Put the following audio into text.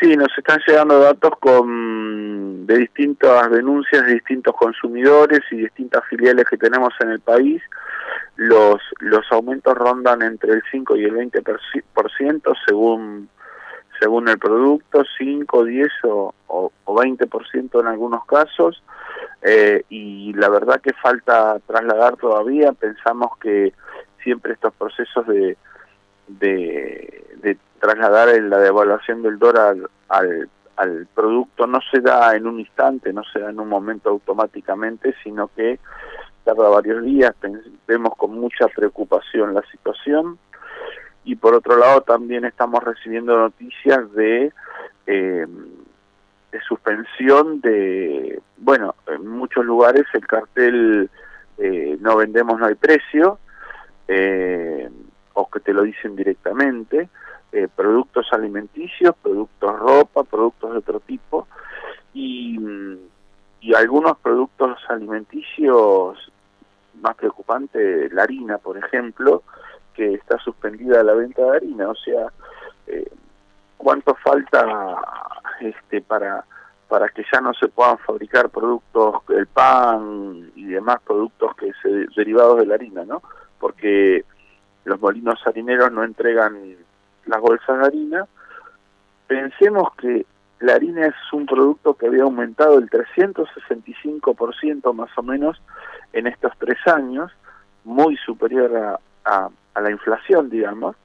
Sí, nos están llegando datos de distintas denuncias de distintos consumidores y distintas filiales que tenemos en el país. Los aumentos rondan entre el 5 y el 20% según el producto, 5, 10 o 20% en algunos casos, y la verdad que falta trasladar todavía. Pensamos que siempre estos procesos de trasladar la devaluación del dólar al producto no se da en un instante, no se da en un momento automáticamente, sino que tarda varios días. Vemos con mucha preocupación la situación, y por otro lado también estamos recibiendo noticias de suspensión bueno, en muchos lugares el cartel no vendemos, no hay precio, o que te lo dicen directamente, productos alimenticios, productos ropa, productos de otro tipo, y algunos productos alimenticios más preocupante, la harina, por ejemplo, que está suspendida la venta de harina. O sea, ¿cuánto falta para que ya no se puedan fabricar productos, el pan y demás productos derivados de la harina, ¿no? Porque los molinos harineros no entregan las bolsas de harina. Pensemos que la harina es un producto que había aumentado el 365% más o menos en estos 3 años, muy superior a la inflación, digamos,